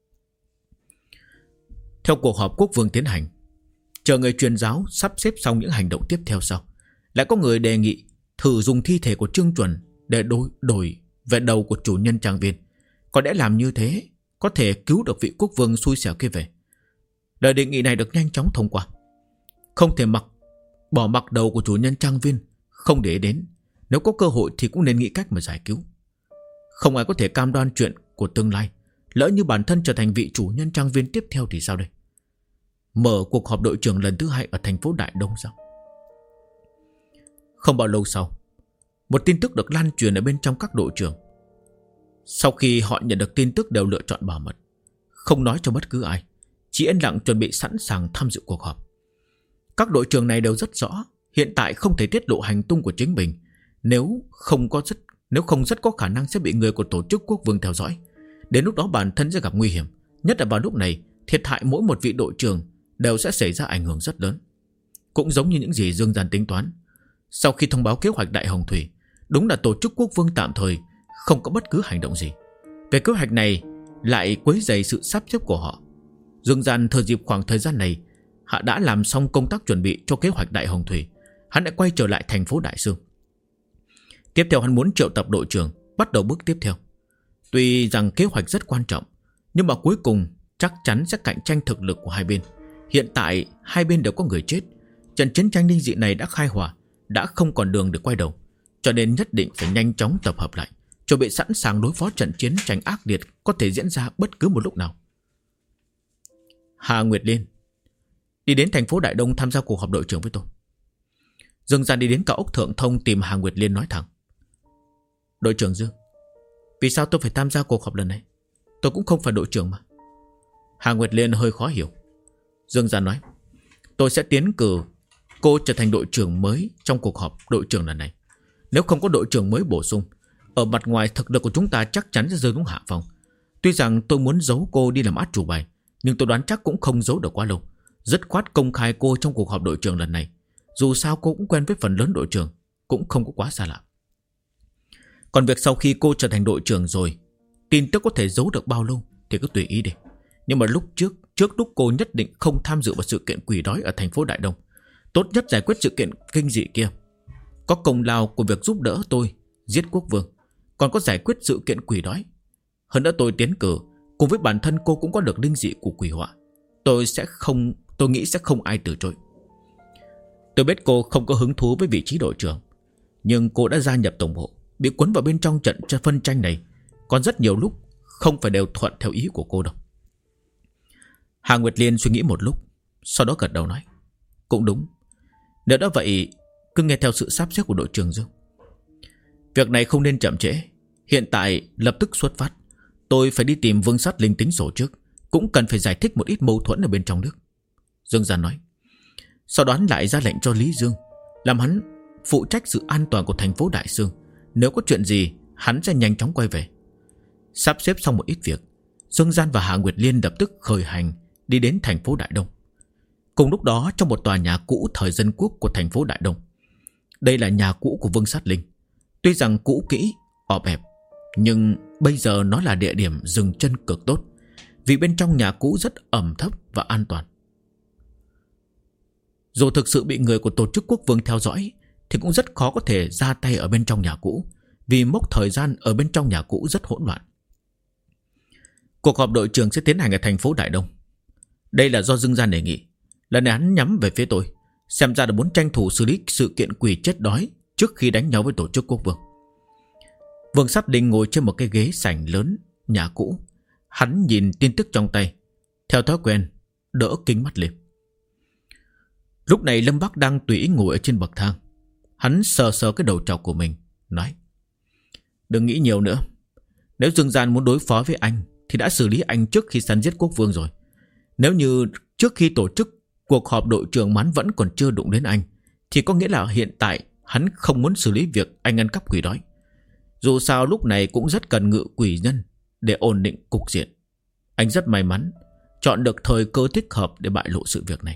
Theo cuộc họp quốc vương tiến hành, chờ người truyền giáo sắp xếp xong những hành động tiếp theo sau, lại có người đề nghị thử dùng thi thể của Trương Chuẩn để đổi về đầu của chủ nhân trang viên. Có lẽ làm như thế có thể cứu được vị quốc vương xui xẻo kia về. Lời đề nghị này được nhanh chóng thông qua. Không thể bỏ mặc đầu của chủ nhân trang viên không để đến. Nếu có cơ hội thì cũng nên nghĩ cách mà giải cứu. Không ai có thể cam đoan chuyện của tương lai. Lỡ như bản thân trở thành vị chủ nhân trang viên tiếp theo thì sao đây? Mở cuộc họp đội trưởng lần thứ 2 ở thành phố Đại Đông sao? Không bao lâu sau, một tin tức được lan truyền ở bên trong các đội trưởng. Sau khi họ nhận được tin tức đều lựa chọn bảo mật, không nói cho bất cứ ai, chỉ yên lặng chuẩn bị sẵn sàng tham dự cuộc họp. Các đội trưởng này đều rất rõ hiện tại không thể tiết lộ hành tung của chính mình, Nếu không rất có khả năng sẽ bị người của tổ chức quốc vương theo dõi. Đến lúc đó bản thân sẽ gặp nguy hiểm. Nhất là vào lúc này, thiệt hại mỗi một vị đội trưởng đều sẽ xảy ra ảnh hưởng rất lớn. Cũng giống như những gì Dương Gian tính toán. Sau khi thông báo kế hoạch Đại Hồng Thủy, đúng là tổ chức quốc vương tạm thời không có bất cứ hành động gì. Về kế hoạch này lại quấy rầy sự sắp xếp của họ. Dương Gian thừa dịp khoảng thời gian này, họ đã làm xong công tác chuẩn bị cho kế hoạch Đại Hồng Thủy. Hắn đã quay trở lại thành phố Đại Sương. Tiếp theo hắn muốn triệu tập đội trưởng, bắt đầu bước tiếp theo. Tuy rằng kế hoạch rất quan trọng, nhưng mà cuối cùng chắc chắn sẽ cạnh tranh thực lực của hai bên. Hiện tại hai bên đều có người chết. Trận chiến tranh linh dị này đã khai hỏa, đã không còn đường để quay đầu. Cho nên nhất định phải nhanh chóng tập hợp lại, chuẩn bị sẵn sàng đối phó trận chiến tranh ác liệt có thể diễn ra bất cứ một lúc nào. Hà Nguyệt Liên đi đến thành phố Đại Đông tham gia cuộc họp đội trưởng với tôi. Dương Gian đi đến cao ốc Thượng Thông tìm Hà Nguyệt Liên nói thẳng: Đội trưởng Dương, vì sao tôi phải tham gia cuộc họp lần này? Tôi cũng không phải đội trưởng mà. Hà Nguyệt Liên hơi khó hiểu. Dương Gian nói: Tôi sẽ tiến cử cô trở thành đội trưởng mới trong cuộc họp đội trưởng lần này. Nếu không có đội trưởng mới bổ sung, ở mặt ngoài thực lực của chúng ta chắc chắn sẽ rơi xuống hạ phong. Tuy rằng tôi muốn giấu cô đi làm át chủ bài, nhưng tôi đoán chắc cũng không giấu được quá lâu. Dứt khoát công khai cô trong cuộc họp đội trưởng lần này. Dù sao cô cũng quen với phần lớn đội trưởng, cũng không có quá xa lạ. Còn việc sau khi cô trở thành đội trưởng rồi, tin tức có thể giấu được bao lâu thì cứ tùy ý đi. Nhưng mà trước lúc cô nhất định không tham dự vào sự kiện quỷ đói ở thành phố Đại Đông. Tốt nhất giải quyết sự kiện kinh dị kia. Có công lao của việc giúp đỡ tôi giết quốc vương, còn có giải quyết sự kiện quỷ đói. Hơn nữa tôi tiến cử, cùng với bản thân cô cũng có được linh dị của quỷ họa. Tôi nghĩ sẽ không ai từ chối. Tôi biết cô không có hứng thú với vị trí đội trưởng, nhưng cô đã gia nhập tổng bộ, bị cuốn vào bên trong trận phân tranh này. Còn rất nhiều lúc không phải đều thuận theo ý của cô đâu. Hà Nguyệt Liên suy nghĩ một lúc, sau đó gật đầu nói: Cũng đúng. Nếu đã vậy, cứ nghe theo sự sắp xếp của đội trưởng Dương. Việc này không nên chậm trễ. Hiện tại lập tức xuất phát. Tôi phải đi tìm Vương Sát Linh tính sổ trước, cũng cần phải giải thích một ít mâu thuẫn ở bên trong nước. Dương Gian nói. Sau đó lại ra lệnh cho Lý Dương, làm hắn phụ trách sự an toàn của thành phố Đại Sương. Nếu có chuyện gì, hắn sẽ nhanh chóng quay về. Sắp xếp xong một ít việc, Dương Gian và Hạ Nguyệt Liên lập tức khởi hành đi đến thành phố Đại Đông. Cùng lúc đó, trong một tòa nhà cũ thời dân quốc của thành phố Đại Đông. Đây là nhà cũ của Vương Sát Linh. Tuy rằng cũ kỹ, ọp ẹp, nhưng bây giờ nó là địa điểm dừng chân cực tốt, vì bên trong nhà cũ rất ẩm thấp và an toàn. Dù thực sự bị người của tổ chức quốc vương theo dõi, thì cũng rất khó có thể ra tay ở bên trong nhà cũ, vì mốc thời gian ở bên trong nhà cũ rất hỗn loạn. Cuộc họp đội trưởng sẽ tiến hành ở thành phố Đại Đông. Đây là do Dương Gian đề nghị. Lần này hắn nhắm về phía tôi, xem ra là muốn tranh thủ xử lý sự kiện quỷ chết đói trước khi đánh nhau với tổ chức quốc vương. Vương Sát Linh ngồi trên một cái ghế sảnh lớn nhà cũ. Hắn nhìn tin tức trong tay, theo thói quen đỡ kính mắt lên. Lúc này Lâm Bắc đang tùy ý ngồi ở trên bậc thang. Hắn sờ sờ cái đầu trọc của mình, nói: Đừng nghĩ nhiều nữa. Nếu Dương Gian muốn đối phó với anh thì đã xử lý anh trước khi săn giết quốc vương rồi. Nếu như trước khi tổ chức cuộc họp đội trưởng hắn vẫn còn chưa đụng đến anh, thì có nghĩa là hiện tại hắn không muốn xử lý việc anh ăn cắp quỷ đói. Dù sao lúc này cũng rất cần ngự quỷ nhân để ổn định cục diện. Anh rất may mắn chọn được thời cơ thích hợp để bại lộ sự việc này.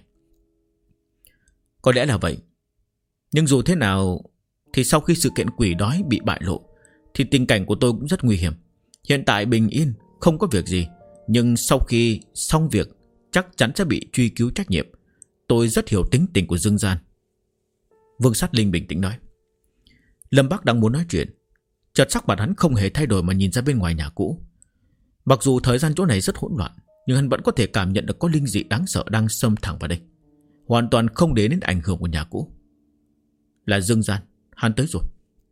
Có lẽ là vậy. Nhưng dù thế nào thì sau khi sự kiện quỷ đói bị bại lộ thì tình cảnh của tôi cũng rất nguy hiểm. Hiện tại bình yên, không có việc gì, nhưng sau khi xong việc chắc chắn sẽ bị truy cứu trách nhiệm. Tôi rất hiểu tính tình của Dương Gian. Vương Sát Linh bình tĩnh nói. Lâm Bắc đang muốn nói chuyện, chợt sắc mặt hắn không hề thay đổi mà nhìn ra bên ngoài nhà cũ. Mặc dù thời gian chỗ này rất hỗn loạn, nhưng hắn vẫn có thể cảm nhận được có linh dị đáng sợ đang xâm thẳng vào đây, hoàn toàn không để đến ảnh hưởng của nhà cũ. Là Dương Gian, hắn tới rồi.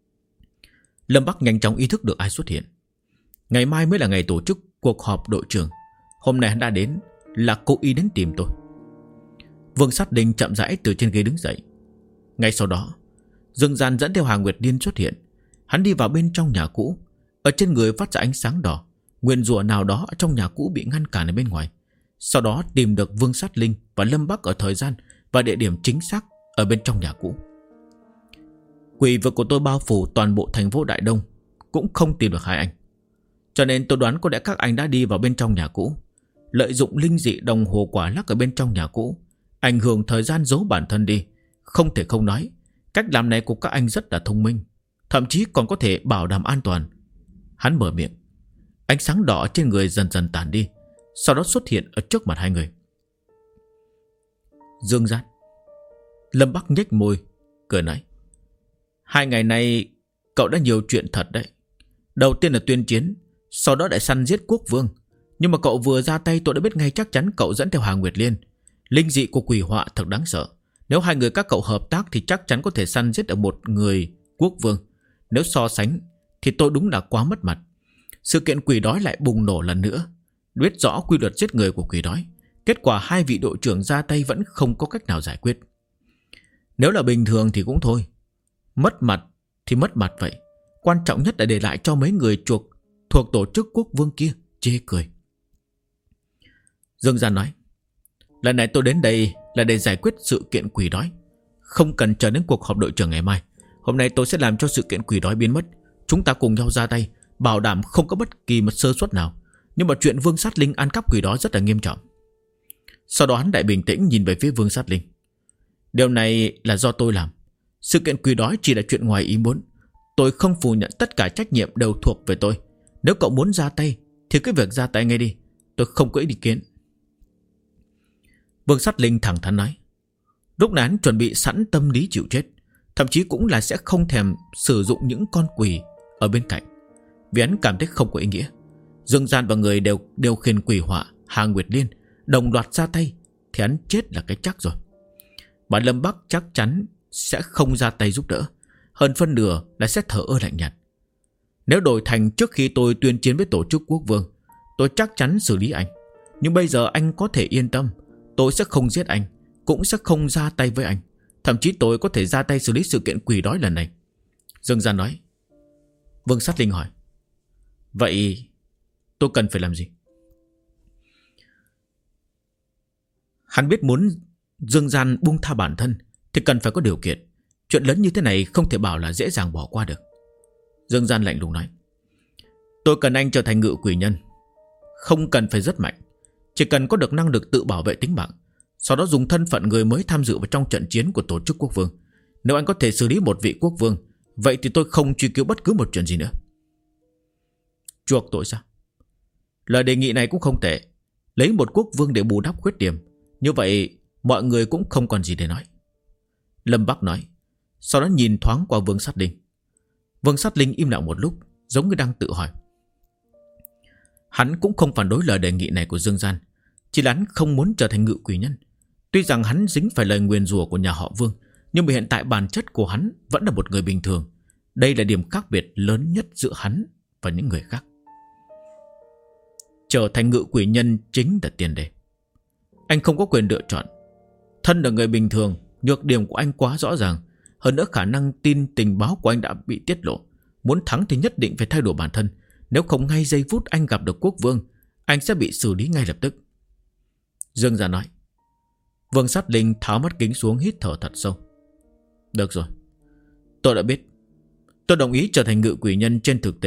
Lâm Bắc nhanh chóng ý thức được ai xuất hiện. Ngày mai mới là ngày tổ chức cuộc họp đội trưởng. Hôm nay hắn đã đến là cố ý đến tìm tôi. Vương Sát Linh chậm rãi từ trên ghế đứng dậy. Ngay sau đó, Dương Gian dẫn theo Hà Nguyệt Liên xuất hiện. Hắn đi vào bên trong nhà cũ. Ở trên người phát ra ánh sáng đỏ. Nguyên rủa nào đó ở trong nhà cũ bị ngăn cản ở bên ngoài. Sau đó tìm được Vương Sát Linh và Lâm Bắc ở thời gian và địa điểm chính xác ở bên trong nhà cũ. Quỷ vực của tôi bao phủ toàn bộ thành phố Đại Đông, cũng không tìm được hai anh. Cho nên tôi đoán có lẽ các anh đã đi vào bên trong nhà cũ, lợi dụng linh dị đồng hồ quả lắc ở bên trong nhà cũ, ảnh hưởng thời gian giấu bản thân đi. Không thể không nói, cách làm này của các anh rất là thông minh, thậm chí còn có thể bảo đảm an toàn. Hắn mở miệng. Ánh sáng đỏ trên người dần dần tàn đi, sau đó xuất hiện ở trước mặt hai người. Dương Gian. Lâm Bắc nhếch môi, cười nói. 2 ngày nay cậu đã nhiều chuyện thật đấy. Đầu tiên là tuyên chiến, sau đó lại săn giết quốc vương. Nhưng mà cậu vừa ra tay tôi đã biết ngay chắc chắn cậu dẫn theo Hà Nguyệt Liên. Linh dị của quỷ họa thật đáng sợ. Nếu hai người các cậu hợp tác thì chắc chắn có thể săn giết được một người quốc vương. Nếu so sánh thì tôi đúng là quá mất mặt. Sự kiện quỷ đói lại bùng nổ lần nữa, biết rõ quy luật giết người của quỷ đói. Kết quả 2 vị đội trưởng ra tay vẫn không có cách nào giải quyết. Nếu là bình thường thì cũng thôi, mất mặt thì mất mặt vậy. Quan trọng nhất là để lại cho mấy người thuộc tổ chức quốc vương kia chê cười. Dương Gian nói. Lần này tôi đến đây là để giải quyết sự kiện quỷ đói, không cần chờ đến cuộc họp đội trưởng ngày mai. Hôm nay tôi sẽ làm cho sự kiện quỷ đói biến mất. Chúng ta cùng nhau ra tay, bảo đảm không có bất kỳ một sơ suất nào. Nhưng mà chuyện Vương Sát Linh ăn cắp quỷ đói rất là nghiêm trọng. Sau đó hắn đại bình tĩnh nhìn về phía Vương Sát Linh. Điều này là do tôi làm. Sự kiện quỷ đói chỉ là chuyện ngoài ý muốn. Tôi không phủ nhận tất cả trách nhiệm đều thuộc về tôi. Nếu cậu muốn ra tay thì cứ việc ra tay ngay đi, tôi không có ý kiến. Vương Sát Linh thẳng thắn nói. Lúc này hắn chuẩn bị sẵn tâm lý chịu chết, thậm chí cũng là sẽ không thèm sử dụng những con quỷ ở bên cạnh, vì hắn cảm thấy không có ý nghĩa. Dương Gian và người đều điều khiển quỷ họa Hà Nguyệt Liên đồng loạt ra tay thì hắn chết là cái chắc rồi. Mà Lâm Bắc chắc chắn sẽ không ra tay giúp đỡ, hơn phân nửa là sẽ thở ơ lạnh nhạt. Nếu đổi thành trước khi tôi tuyên chiến với tổ chức quốc vương, tôi chắc chắn xử lý anh. Nhưng bây giờ anh có thể yên tâm, tôi sẽ không giết anh, cũng sẽ không ra tay với anh. Thậm chí tôi có thể ra tay xử lý sự kiện quỷ đói lần này. Dương Gian nói. Vương Sát Linh hỏi. Vậy tôi cần phải làm gì? Hắn biết muốn Dương Gian buông tha bản thân thì cần phải có điều kiện. Chuyện lớn như thế này không thể bảo là dễ dàng bỏ qua được. Dương Gian lạnh lùng nói. Tôi cần anh trở thành ngự quỷ nhân. Không cần phải rất mạnh, chỉ cần có được năng lực tự bảo vệ tính mạng, sau đó dùng thân phận người mới tham dự vào trong trận chiến của tổ chức quốc vương. Nếu anh có thể xử lý một vị quốc vương, vậy thì tôi không truy cứu bất cứ một chuyện gì nữa. Chuộc tội sao? Lời đề nghị này cũng không tệ. Lấy một quốc vương để bù đắp khuyết điểm, như vậy mọi người cũng không còn gì để nói. Lâm Bắc nói. Sau đó nhìn thoáng qua Vương Sát Linh. Vương Sát Linh im lặng một lúc, giống như đang tự hỏi. Hắn cũng không phản đối lời đề nghị này của Dương Gian, chỉ là hắn không muốn trở thành ngự quỷ nhân. Tuy rằng hắn dính phải lời nguyền rủa của nhà họ Vương, nhưng mà hiện tại bản chất của hắn vẫn là một người bình thường. Đây là điểm khác biệt lớn nhất giữa hắn và những người khác. Trở thành ngự quỷ nhân chính là tiền đề. Anh không có quyền lựa chọn. Thân là người bình thường, nhược điểm của anh quá rõ ràng. Hơn nữa khả năng tin tình báo của anh đã bị tiết lộ. Muốn thắng thì nhất định phải thay đổi bản thân. Nếu không ngay giây phút anh gặp được quốc vương, anh sẽ bị xử lý ngay lập tức. Dương Gia nói. Vương Sát Linh tháo mắt kính xuống, hít thở thật sâu. Được rồi, tôi đã biết. Tôi đồng ý trở thành ngự quỷ nhân.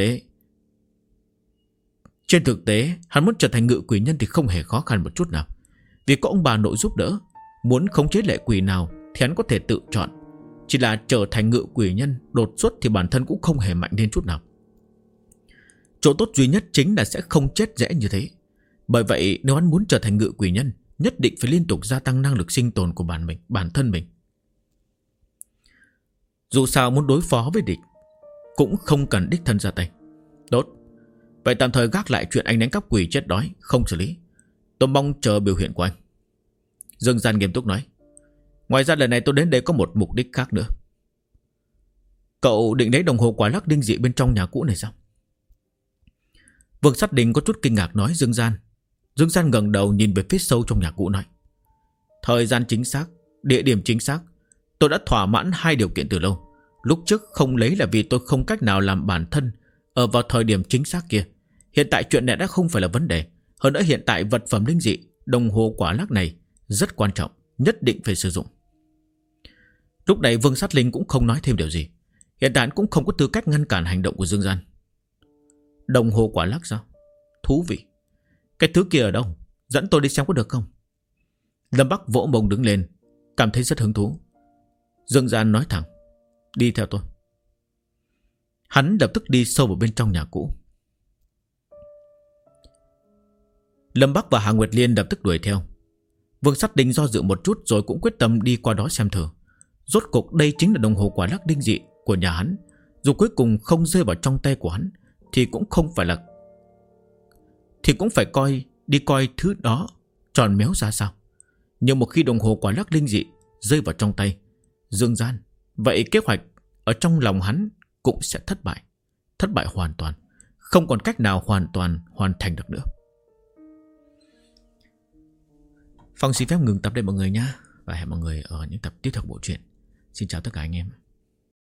Trên thực tế hắn muốn trở thành ngự quỷ nhân thì không hề khó khăn một chút nào. Vì có ông bà nội giúp đỡ. Muốn khống chế lệ quỷ nào thì hắn có thể tự chọn. Chỉ là trở thành ngự quỷ nhân đột xuất thì bản thân cũng không hề mạnh lên chút nào. Chỗ tốt duy nhất chính là sẽ không chết dễ như thế. Bởi vậy nếu hắn muốn trở thành ngự quỷ nhân, nhất định phải liên tục gia tăng năng lực sinh tồn của bản thân mình. Dù sao muốn đối phó với địch cũng không cần đích thân ra tay. Tốt, vậy tạm thời gác lại chuyện anh đánh cắp quỷ chết đói không xử lý. Tôi mong chờ biểu hiện của anh. Dương Gian nghiêm túc nói. Ngoài ra lần này tôi đến đây có một mục đích khác nữa. Cậu định lấy đồng hồ quả lắc đinh dị bên trong nhà cũ này sao? Vương Sát Đình có chút kinh ngạc nói Dương Gian. Dương Gian ngẩng đầu nhìn về phía sâu trong nhà cũ nói. Thời gian chính xác, địa điểm chính xác. Tôi đã thỏa mãn 2 điều kiện từ lâu. Lúc trước không lấy là vì tôi không cách nào làm bản thân ở vào thời điểm chính xác kia. Hiện tại chuyện này đã không phải là vấn đề. Hơn nữa hiện tại vật phẩm linh dị đồng hồ quả lắc này rất quan trọng, nhất định phải sử dụng. Lúc này Vương Sát Linh cũng không nói thêm điều gì. Hiện tại hắn cũng không có tư cách ngăn cản hành động của Dương Gian. Đồng hồ quả lắc sao? Thú vị. Cái thứ kia ở đâu? Dẫn tôi đi xem có được không? Lâm Bắc vỗ mông đứng lên, cảm thấy rất hứng thú. Dương Gian nói thẳng, đi theo tôi. Hắn lập tức đi sâu vào bên trong nhà cũ. Lâm Bắc và Hà Nguyệt Liên lập tức đuổi theo. Vương Sát Đinh do dự một chút rồi cũng quyết tâm đi qua đó xem thử. Rốt cuộc đây chính là đồng hồ quả lắc đinh dị của nhà hắn. Dù cuối cùng không rơi vào trong tay của hắn thì cũng không phải là, thì cũng phải đi coi thứ đó tròn méo ra sao. Nhưng một khi đồng hồ quả lắc linh dị rơi vào trong tay Dương Gian, vậy kế hoạch ở trong lòng hắn cũng sẽ thất bại. Thất bại hoàn toàn, không còn cách nào hoàn toàn hoàn thành được nữa. Phong xin phép ngừng tập đây mọi người nhé. Và hẹn mọi người ở những tập tiếp theo bộ truyện. Xin chào tất cả anh em.